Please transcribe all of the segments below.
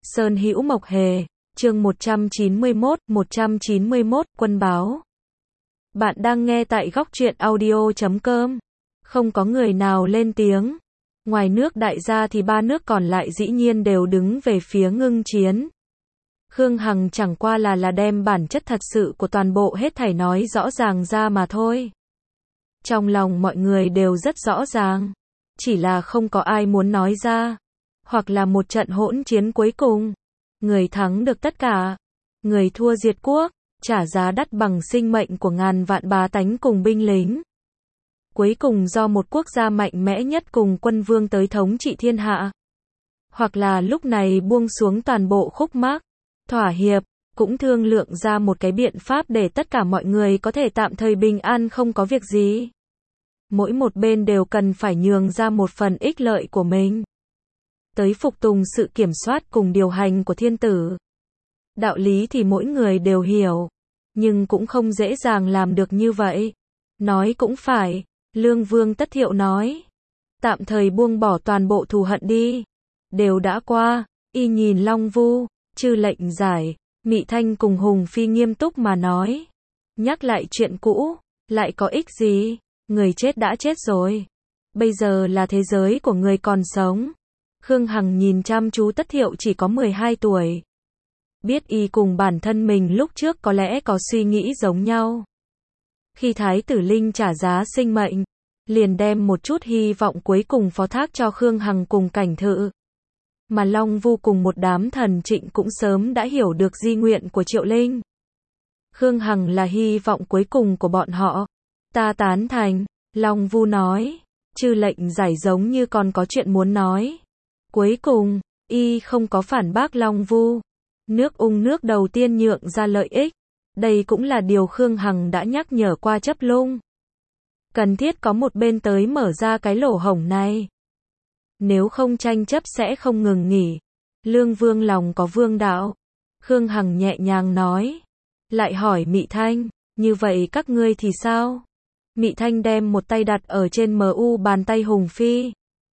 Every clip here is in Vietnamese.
Sơn Hữu Mộc Hề, chương 191, Quân Báo. Bạn đang nghe tại góc truyện audio.com. Không có người nào lên tiếng. Ngoài nước Đại gia thì ba nước còn lại dĩ nhiên đều đứng về phía ngưng chiến. Khương Hằng chẳng qua là đem bản chất thật sự của toàn bộ hết thảy nói rõ ràng ra mà thôi. Trong lòng mọi người đều rất rõ ràng. Chỉ là không có ai muốn nói ra. Hoặc là một trận hỗn chiến cuối cùng. Người thắng được tất cả. Người thua diệt quốc. Trả giá đắt bằng sinh mệnh của ngàn vạn bá tánh cùng binh lính. Cuối cùng do một quốc gia mạnh mẽ nhất cùng quân vương tới thống trị thiên hạ. Hoặc là lúc này buông xuống toàn bộ khúc mắc. Thỏa hiệp. Cũng thương lượng ra một cái biện pháp để tất cả mọi người có thể tạm thời bình an không có việc gì. Mỗi một bên đều cần phải nhường ra một phần ích lợi của mình. Tới phục tùng sự kiểm soát cùng điều hành của thiên tử. Đạo lý thì mỗi người đều hiểu. Nhưng cũng không dễ dàng làm được như vậy. Nói cũng phải. Lương Vương Tất Thiệu nói. Tạm thời buông bỏ toàn bộ thù hận đi. Đều đã qua. Y nhìn Long Vu, Chư Lệnh Giải, Mị Thanh cùng Hùng Phi nghiêm túc mà nói. Nhắc lại chuyện cũ. Lại có ích gì? Người chết đã chết rồi. Bây giờ là thế giới của người còn sống. Khương Hằng nhìn chăm chú Tất Thiệu chỉ có 12 tuổi. Biết y cùng bản thân mình lúc trước có lẽ có suy nghĩ giống nhau. Khi Thái tử Linh trả giá sinh mệnh, liền đem một chút hy vọng cuối cùng phó thác cho Khương Hằng cùng Cảnh Thự. Mà Long Vu cùng một đám thần trịnh cũng sớm đã hiểu được di nguyện của Triệu Linh. Khương Hằng là hy vọng cuối cùng của bọn họ. Ta tán thành, Long Vu nói. Chư Lệnh Giải giống như còn có chuyện muốn nói. Cuối cùng, y không có phản bác Long Vu. Nước nước đầu tiên nhượng ra lợi ích. Đây cũng là điều Khương Hằng đã nhắc nhở qua Chấp Lung. Cần thiết có một bên tới mở ra cái lỗ hổng này. Nếu không tranh chấp sẽ không ngừng nghỉ. Lương Vương lòng có vương đạo. Khương Hằng nhẹ nhàng nói. Lại hỏi Mị Thanh, như vậy các ngươi thì sao? Mị Thanh đem một tay đặt ở trên bàn tay Hùng Phi.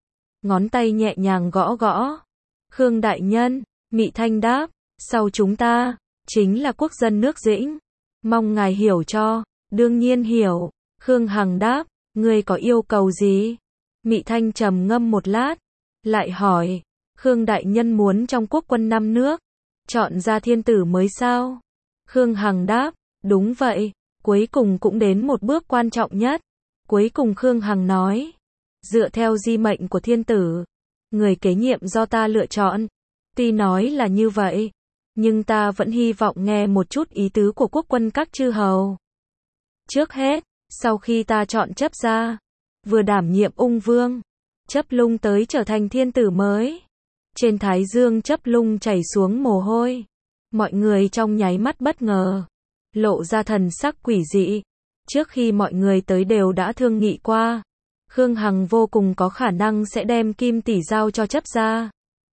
Ngón tay nhẹ nhàng gõ gõ. Khương đại nhân, Mị Thanh đáp, sau chúng ta, chính là quốc dân nước Dĩnh. Mong ngài hiểu cho. Đương nhiên hiểu. Khương Hằng đáp, ngươi có yêu cầu gì? Mị Thanh trầm ngâm một lát. Lại hỏi, Khương đại nhân muốn trong quốc quân 5 nước, chọn ra thiên tử mới sao? Khương Hằng đáp, đúng vậy. Cuối cùng cũng đến một bước quan trọng nhất. Cuối cùng Khương Hằng nói, dựa theo di mệnh của thiên tử, người kế nhiệm do ta lựa chọn. Tuy nói là như vậy, nhưng ta vẫn hy vọng nghe một chút ý tứ của quốc quân các chư hầu. Trước hết, sau khi ta chọn Chấp ra, vừa đảm nhiệm Ung Vương, Chấp Lung tới trở thành thiên tử mới. Trên thái dương Chấp Lung chảy xuống mồ hôi. Mọi người trong nháy mắt bất ngờ, lộ ra thần sắc quỷ dị. Trước khi mọi người tới đều đã thương nghị qua. Khương Hằng vô cùng có khả năng sẽ đem Kim Tỷ giao cho Chấp ra.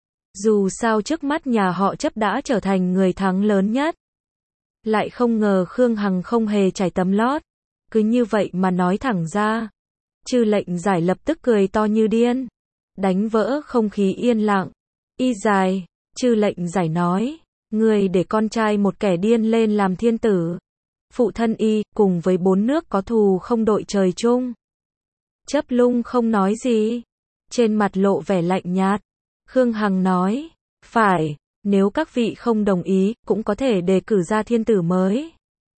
Dù sao trước mắt nhà họ Chấp đã trở thành người thắng lớn nhất. Lại không ngờ Khương Hằng không hề trải tấm lót. Cứ như vậy mà nói thẳng ra. Chư Lệnh Giải lập tức cười to như điên. Đánh vỡ không khí yên lặng. Y dài, Chư Lệnh Giải nói. Người để con trai một kẻ điên lên làm thiên tử. Phụ thân y, cùng với 4 nước có thù không đội trời chung. Chấp Lung không nói gì. Trên mặt lộ vẻ lạnh nhạt. Khương Hằng nói, phải, nếu các vị không đồng ý, cũng có thể đề cử ra thiên tử mới.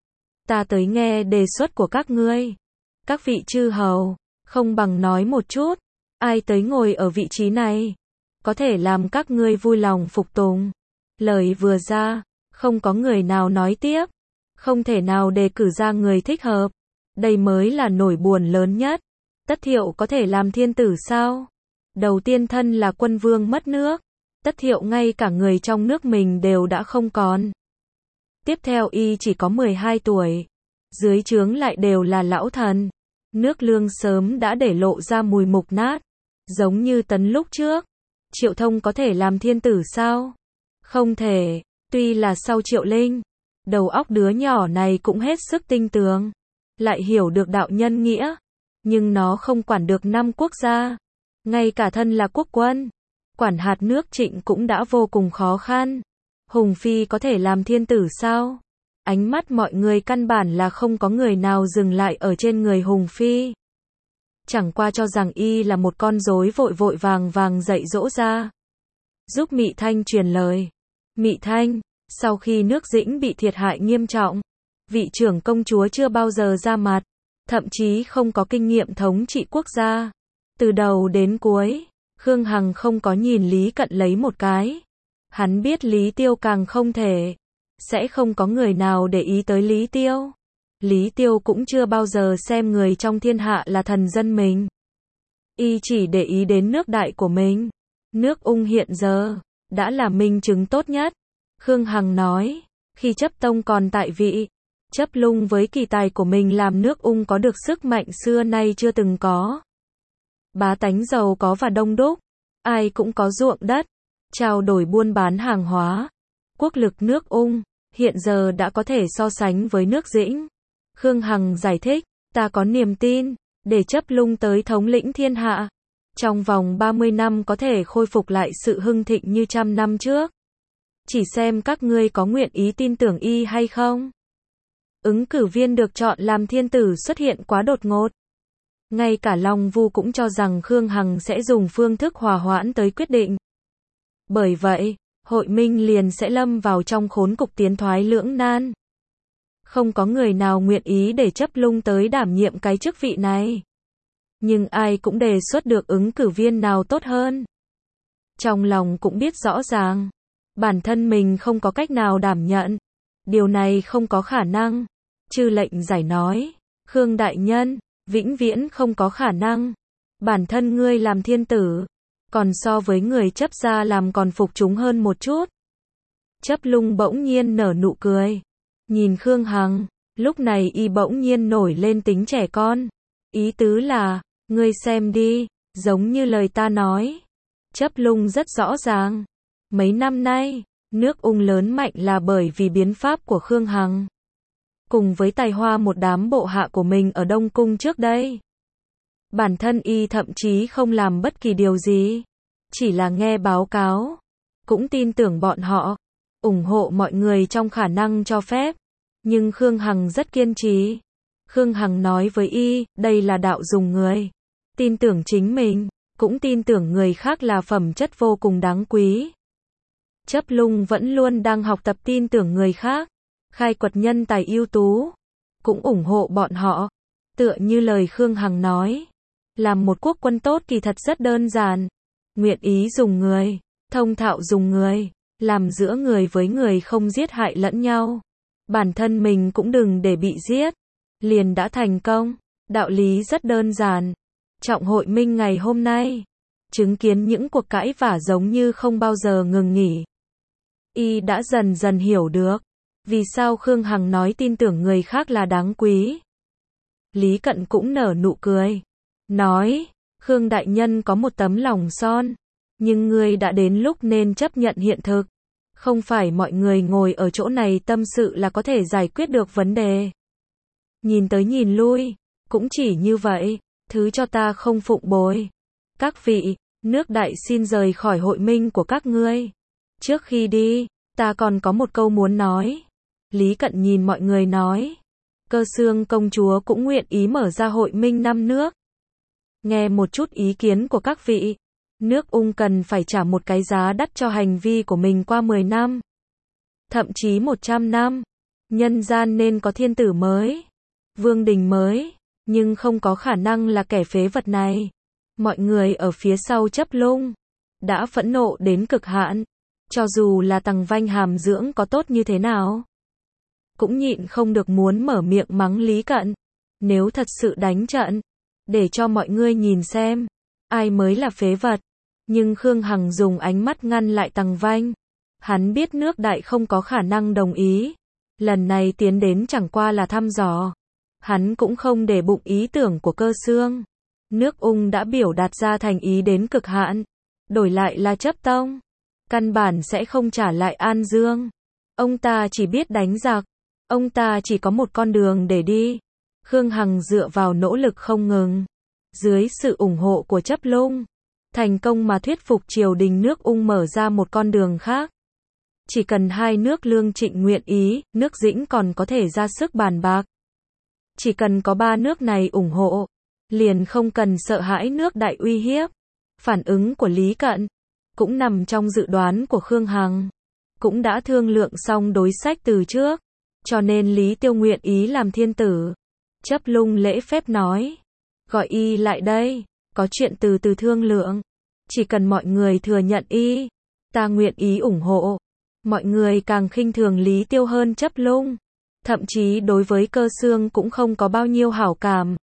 Ta tới nghe đề xuất của các ngươi. Các vị chư hầu, không bằng nói một chút, ai tới ngồi ở vị trí này, có thể làm các ngươi vui lòng phục tùng. Lời vừa ra, không có người nào nói tiếp, không thể nào đề cử ra người thích hợp. Đây mới là nỗi buồn lớn nhất. Tất Thiệu có thể làm thiên tử sao? Đầu tiên thân là quân vương mất nước. Tất Thiệu ngay cả người trong nước mình đều đã không còn. Tiếp theo y chỉ có 12 tuổi. Dưới trướng lại đều là lão thần. Nước Lương sớm đã để lộ ra mùi mục nát. Giống như Tấn lúc trước. Triệu Thông có thể làm thiên tử sao? Không thể. Tuy là sau Triệu Linh, đầu óc đứa nhỏ này cũng hết sức tinh tường. Lại hiểu được đạo nhân nghĩa. Nhưng nó không quản được 5 quốc gia. Ngay cả thân là quốc quân, quản hạt nước Trịnh cũng đã vô cùng khó khăn. Hùng Phi có thể làm thiên tử sao? Ánh mắt mọi người căn bản là không có người nào dừng lại ở trên người Hùng Phi. Chẳng qua cho rằng y là một con rối vội vội vàng vàng dạy dỗ ra. Giúp Mị Thanh truyền lời. Mị Thanh, sau khi nước Dĩnh bị thiệt hại nghiêm trọng, vị trưởng công chúa chưa bao giờ ra mặt, thậm chí không có kinh nghiệm thống trị quốc gia. Từ đầu đến cuối, Khương Hằng không có nhìn Lý Cận lấy một cái. Hắn biết Lý Tiêu càng không thể. Sẽ không có người nào để ý tới Lý Tiêu. Lý Tiêu cũng chưa bao giờ xem người trong thiên hạ là thần dân mình. Y chỉ để ý đến nước đại của mình. Nước Ung hiện giờ đã là minh chứng tốt nhất. Khương Hằng nói, khi chấp tông còn tại vị, chấp lung với kỳ tài của mình làm nước Ung có được sức mạnh xưa nay chưa từng có. Bá tánh giàu có và đông đúc, ai cũng có ruộng đất, trao đổi buôn bán hàng hóa. Quốc lực nước Ung hiện giờ đã có thể so sánh với nước Dĩnh. Khương Hằng giải thích, ta có niềm tin, để chấp lung tới thống lĩnh thiên hạ. Trong vòng 30 năm có thể khôi phục lại sự hưng thịnh như 100 năm trước. Chỉ xem các ngươi có nguyện ý tin tưởng y hay không. Ứng cử viên được chọn làm thiên tử xuất hiện quá đột ngột. Ngay cả Long Vu cũng cho rằng Khương Hằng sẽ dùng phương thức hòa hoãn tới quyết định. Bởi vậy, hội minh liền sẽ lâm vào trong khốn cục tiến thoái lưỡng nan. Không có người nào nguyện ý để chấp lung tới đảm nhiệm cái chức vị này. Nhưng ai cũng đề xuất được ứng cử viên nào tốt hơn. Trong lòng cũng biết rõ ràng, bản thân mình không có cách nào đảm nhận. Điều này không có khả năng. Chư lệnh giải nói, Khương đại nhân, vĩnh viễn không có khả năng. Bản thân ngươi làm thiên tử, còn so với người chấp gia làm còn phục chúng hơn một chút. Chấp lung bỗng nhiên nở nụ cười. Nhìn Khương Hằng, lúc này y bỗng nhiên nổi lên tính trẻ con. Ý tứ là, ngươi xem đi, giống như lời ta nói. Chấp lung rất rõ ràng. Mấy năm nay, nước Ung lớn mạnh là bởi vì biến pháp của Khương Hằng. Cùng với tài hoa một đám bộ hạ của mình ở Đông Cung trước đây. Bản thân y thậm chí không làm bất kỳ điều gì. Chỉ là nghe báo cáo. Cũng tin tưởng bọn họ. Ủng hộ mọi người trong khả năng cho phép. Nhưng Khương Hằng rất kiên trì. Khương Hằng nói với y, đây là đạo dùng người. Tin tưởng chính mình, cũng tin tưởng người khác là phẩm chất vô cùng đáng quý. Chấp lung vẫn luôn đang học tập tin tưởng người khác. Khai quật nhân tài ưu tú. Cũng ủng hộ bọn họ. Tựa như lời Khương Hằng nói. Làm một quốc quân tốt kỳ thật rất đơn giản. Nguyện ý dùng người. Thông thạo dùng người. Làm giữa người với người không giết hại lẫn nhau. Bản thân mình cũng đừng để bị giết. Liền đã thành công. Đạo lý rất đơn giản. Trọng hội minh ngày hôm nay. Chứng kiến những cuộc cãi vã giống như không bao giờ ngừng nghỉ. Y đã dần dần hiểu được. Vì sao Khương Hằng nói tin tưởng người khác là đáng quý. Lý Cận cũng nở nụ cười. Nói, Khương đại nhân có một tấm lòng son. Nhưng ngươi đã đến lúc nên chấp nhận hiện thực. Không phải mọi người ngồi ở chỗ này tâm sự là có thể giải quyết được vấn đề. Nhìn tới nhìn lui, cũng chỉ như vậy, thứ cho ta không phụng bồi. Các vị, nước đại xin rời khỏi hội minh của các ngươi. Trước khi đi, ta còn có một câu muốn nói. Lý Cận nhìn mọi người nói. Cơ Xương công chúa cũng nguyện ý mở ra hội minh 5 nước. Nghe một chút ý kiến của các vị. Nước Ung cần phải trả một cái giá đắt cho hành vi của mình qua 10 năm. Thậm chí 100 năm. Nhân gian nên có thiên tử mới. Vương đình mới. Nhưng không có khả năng là kẻ phế vật này. Mọi người ở phía sau chấp lung. Đã phẫn nộ đến cực hạn. Cho dù là Tằng Vanh hàm dưỡng có tốt như thế nào. Cũng nhịn không được muốn mở miệng mắng Lý Cận. Nếu thật sự đánh trận. Để cho mọi người nhìn xem. Ai mới là phế vật. Nhưng Khương Hằng dùng ánh mắt ngăn lại Tằng Vanh. Hắn biết nước đại không có khả năng đồng ý. Lần này tiến đến chẳng qua là thăm dò. Hắn cũng không để bụng ý tưởng của Cơ Xương. Nước Ung đã biểu đạt ra thành ý đến cực hạn. Đổi lại là chấp tông. Căn bản sẽ không trả lại An Dương. Ông ta chỉ biết đánh giặc. Ông ta chỉ có một con đường để đi. Khương Hằng dựa vào nỗ lực không ngừng. Dưới sự ủng hộ của chấp lung. thành công mà thuyết phục triều đình nước Ung mở ra một con đường khác. Chỉ cần hai nước Lương Trịnh nguyện ý, nước Dĩnh còn có thể ra sức bàn bạc. Chỉ cần có ba nước này ủng hộ, liền không cần sợ hãi nước Đại uy hiếp. Phản ứng của Lý Cận cũng nằm trong dự đoán của Khương Hằng, cũng đã thương lượng xong đối sách từ trước, cho nên Lý Tiêu nguyện ý làm thiên tử. Chấp Lung lễ phép nói, gọi y lại đây, có chuyện từ từ thương lượng, chỉ cần mọi người thừa nhận y, ta nguyện ý ủng hộ. Mọi người càng khinh thường Lý Tiêu hơn Chấp Lung, thậm chí đối với Cơ Xương cũng không có bao nhiêu hảo cảm.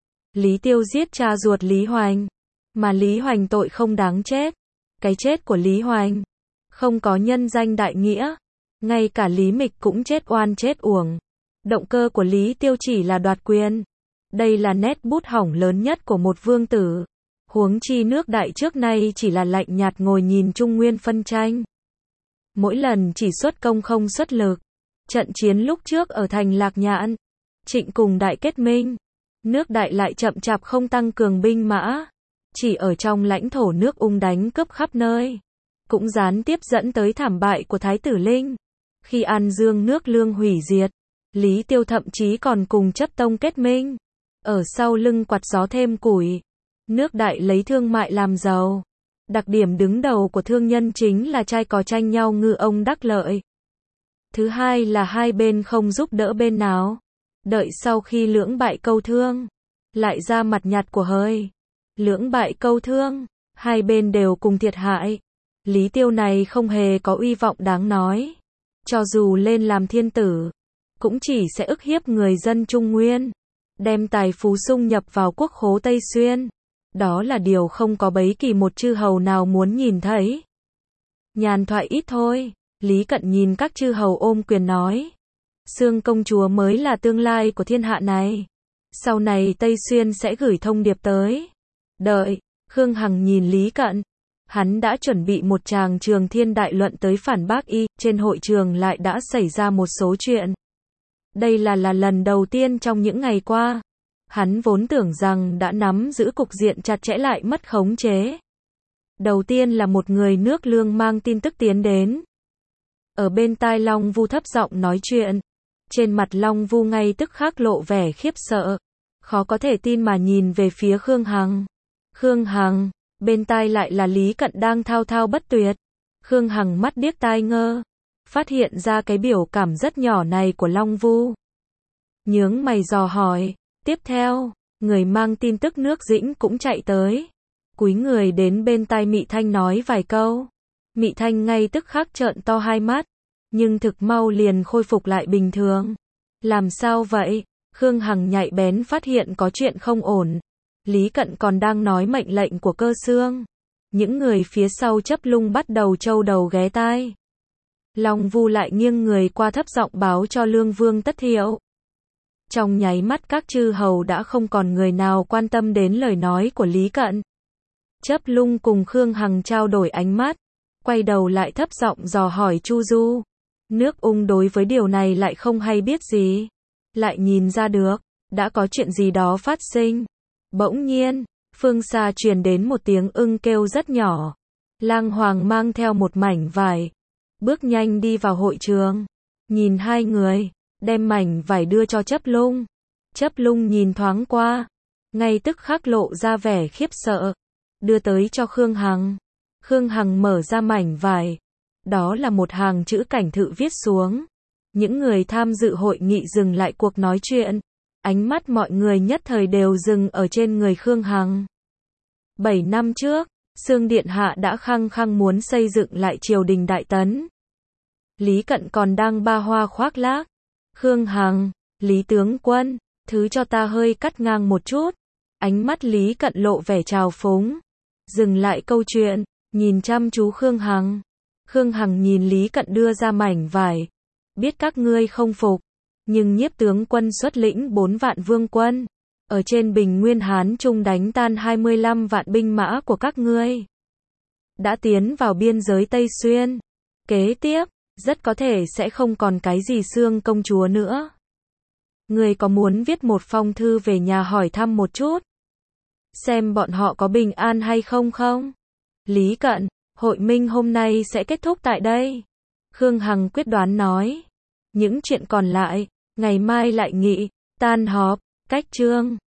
Lý Tiêu giết cha ruột Lý Hoành, mà Lý Hoành tội không đáng chết. Cái chết của Lý Hoành không có nhân danh đại nghĩa, ngay cả Lý Mịch cũng chết oan chết uổng. Động cơ của Lý Tiêu chỉ là đoạt quyền. Đây là nét bút hỏng lớn nhất của một vương tử. Huống chi nước Đại trước nay chỉ là lạnh nhạt ngồi nhìn Trung Nguyên phân tranh. Mỗi lần chỉ xuất công không xuất lực. Trận chiến lúc trước ở thành Lạc Nhạn, Trịnh cùng Đại kết minh, nước Đại lại chậm chạp không tăng cường binh mã, chỉ ở trong lãnh thổ nước Ung đánh cướp khắp nơi, cũng gián tiếp dẫn tới thảm bại của Thái tử Linh. Khi An Dương nước Lương hủy diệt, Lý Tiêu thậm chí còn cùng Chấp Tông kết minh, ở sau lưng quạt gió thêm củi. Nước Đại lấy thương mại làm giàu. Đặc điểm đứng đầu của thương nhân chính là trai cò tranh nhau ngư ông đắc lợi. Thứ hai là hai bên không giúp đỡ bên nào. Đợi sau khi lưỡng bại câu thương, lại ra mặt nhặt của hời. Lưỡng bại câu thương, hai bên đều cùng thiệt hại. Lý Tiêu này không hề có uy vọng đáng nói. Cho dù lên làm thiên tử, cũng chỉ sẽ ức hiếp người dân Trung Nguyên, đem tài phú sung nhập vào quốc khố Tây Xuyên. Đó là điều không có bất kỳ một chư hầu nào muốn nhìn thấy. Nhàn thoại ít thôi, Lý Cận nhìn các chư hầu ôm quyền nói. Xương công chúa mới là tương lai của thiên hạ này. Sau này Tây Xuyên sẽ gửi thông điệp tới. Đợi, Khương Hằng nhìn Lý Cận. Hắn đã chuẩn bị một tràng trường thiên đại luận tới phản bác y, trên hội trường lại đã xảy ra một số chuyện. Đây là lần đầu tiên trong những ngày qua. Hắn vốn tưởng rằng đã nắm giữ cục diện chặt chẽ lại mất khống chế. Đầu tiên là một người nước Lương mang tin tức tiến đến. Ở bên tai Long Vu thấp giọng nói chuyện. Trên mặt Long Vu ngay tức khắc lộ vẻ khiếp sợ. Khó có thể tin mà nhìn về phía Khương Hằng. Khương Hằng, bên tai lại là Lý Cận đang thao thao bất tuyệt. Khương Hằng mắt điếc tai ngơ. Phát hiện ra cái biểu cảm rất nhỏ này của Long Vu. Nhướng mày dò hỏi. Tiếp theo, người mang tin tức nước Dĩnh cũng chạy tới. Cúi người đến bên tai Mị Thanh nói vài câu. Mị Thanh ngay tức khắc trợn to hai mắt, nhưng thực mau liền khôi phục lại bình thường. Làm sao vậy? Khương Hằng nhạy bén phát hiện có chuyện không ổn. Lý Cận còn đang nói mệnh lệnh của Cơ Xương. Những người phía sau Chấp Lung bắt đầu trâu đầu ghé tai. Long Vu lại nghiêng người qua thấp giọng báo cho Lương Vương Tất Hiệu. Trong nháy mắt các chư hầu đã không còn người nào quan tâm đến lời nói của Lý Cận. Chấp Lung cùng Khương Hằng trao đổi ánh mắt, quay đầu lại thấp giọng dò hỏi Chu Du. Nước Ung đối với điều này lại không hay biết gì. Lại nhìn ra được, đã có chuyện gì đó phát sinh. Bỗng nhiên, phương xa truyền đến một tiếng ưng kêu rất nhỏ. Lang Hoàng mang theo một mảnh vải, bước nhanh đi vào hội trường. Nhìn hai người, đem mảnh vải đưa cho Chấp Lung. Chấp Lung nhìn thoáng qua, ngay tức khắc lộ ra vẻ khiếp sợ. Đưa tới cho Khương Hằng. Khương Hằng mở ra mảnh vải. Đó là một hàng chữ cảnh thự viết xuống. Những người tham dự hội nghị dừng lại cuộc nói chuyện. Ánh mắt mọi người nhất thời đều dừng ở trên người Khương Hằng. 7 năm trước, Xương Điện Hạ đã khăng khăng muốn xây dựng lại triều đình Đại Tấn. Lý Cận còn đang ba hoa khoác lác. Khương Hằng, Lý tướng quân, thứ cho ta hơi cắt ngang một chút. Ánh mắt Lý Cận lộ vẻ trào phúng. Dừng lại câu chuyện, nhìn chăm chú Khương Hằng. Khương Hằng nhìn Lý Cận đưa ra mảnh vải. Biết các ngươi không phục, nhưng Nhiếp tướng quân xuất lĩnh 4 vạn vương quân. Ở trên bình nguyên Hán Trung đánh tan 25 vạn binh mã của các ngươi. Đã tiến vào biên giới Tây Xuyên. Kế tiếp, rất có thể sẽ không còn cái gì Xương công chúa nữa. Ngươi có muốn viết một phong thư về nhà hỏi thăm một chút? Xem bọn họ có bình an hay không không? Lý Cận, hội minh hôm nay sẽ kết thúc tại đây. Khương Hằng quyết đoán nói. Những chuyện còn lại, ngày mai lại nghị, tan họp, cách chương.